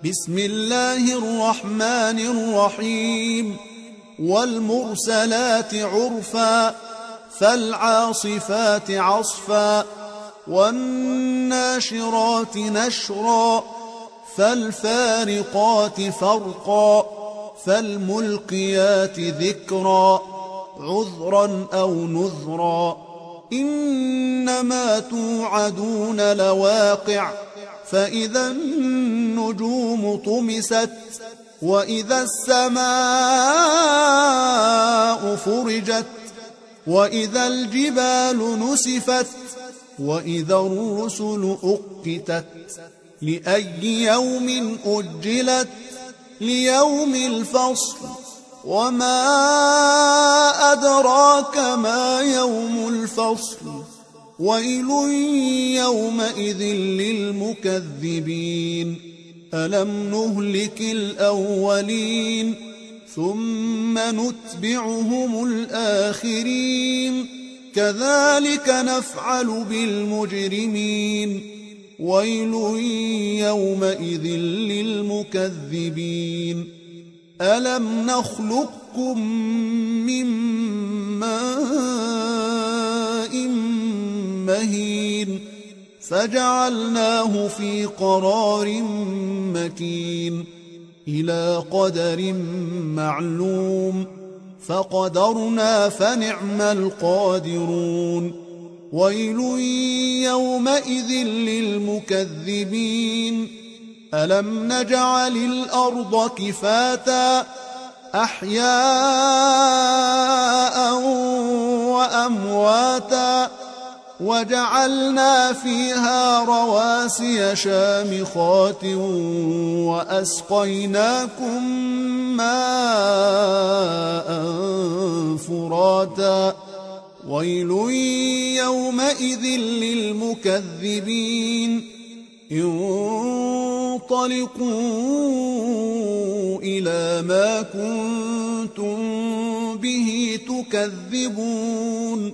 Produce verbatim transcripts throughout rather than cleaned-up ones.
بسم الله الرحمن الرحيم والمرسلات عرفا فالعاصفات عصفا والناشرات نشرا فالفارقات فرقا فالملقيات ذكرا عذرا أو نذرا إنما توعدون لواقع فإذا النجوم طمست وإذا السماء فرجت وإذا الجبال نسفت وإذا الرسل أقتت لأي يوم أجلت ليوم الفصل وما أدراك ما يوم الفصل ويل يومئذ للمكذبين ألم نهلك الأولين ثم نتبعهم الآخرين كذلك نفعل بالمجرمين ويل يومئذ للمكذبين ألم نخلقكم من ماء مهين فجعلناه في قرار مكين إلى قدر معلوم فقدرنا فنعم القادرون ويل يومئذ للمكذبين ألم نجعل الأرض كفاتا أحياء وأمواتا وجعلنا فيها رواسي شامخات وأسقيناكم ماء فراتا ويل يومئذ للمكذبين انطلقوا إلى ما كنتم به تكذبون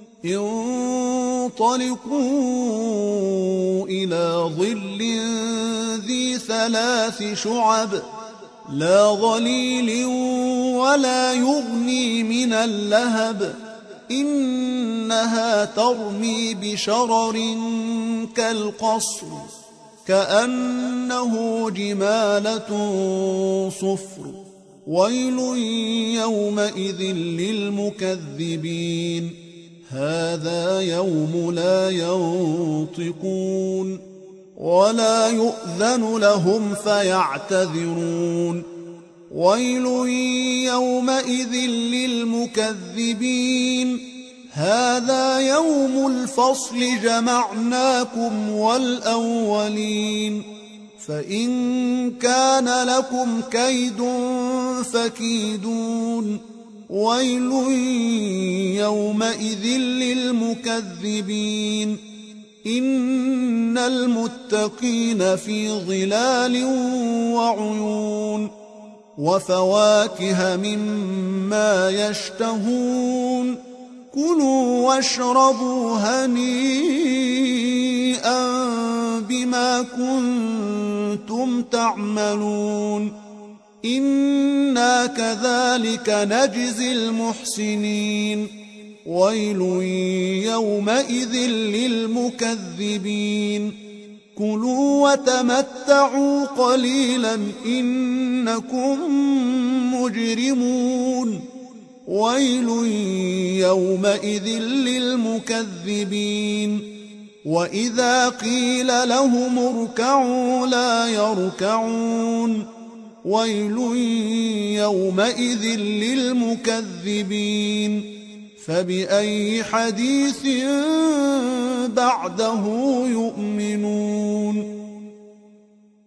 انطلقوا إلى ظل ذي ثلاث شعب لا ظليل ولا يغني من اللهب إنها ترمي بشرر كالقصر كأنه جمالة صفر ويل يومئذ للمكذبين هذا يوم لا ينطقون ولا يؤذن لهم فيعتذرون ويل يومئذ للمكذبين هذا يوم الفصل جمعناكم والأولين فإن كان لكم كيد فكيدون ويل يومئذ للمكذبين إن المتقين في ظلال وعيون وفواكه مما يشتهون كلوا واشربوا هنيئا بما كنتم تعملون إنا كذلك نجزي المحسنين ويل يومئذ للمكذبين كلوا وتمتعوا قليلا إنكم مجرمون ويل يومئذ للمكذبين وإذا قيل لهم اركعوا لا يركعون ويل يومئذ للمكذبين فبأي حديث بعده يؤمنون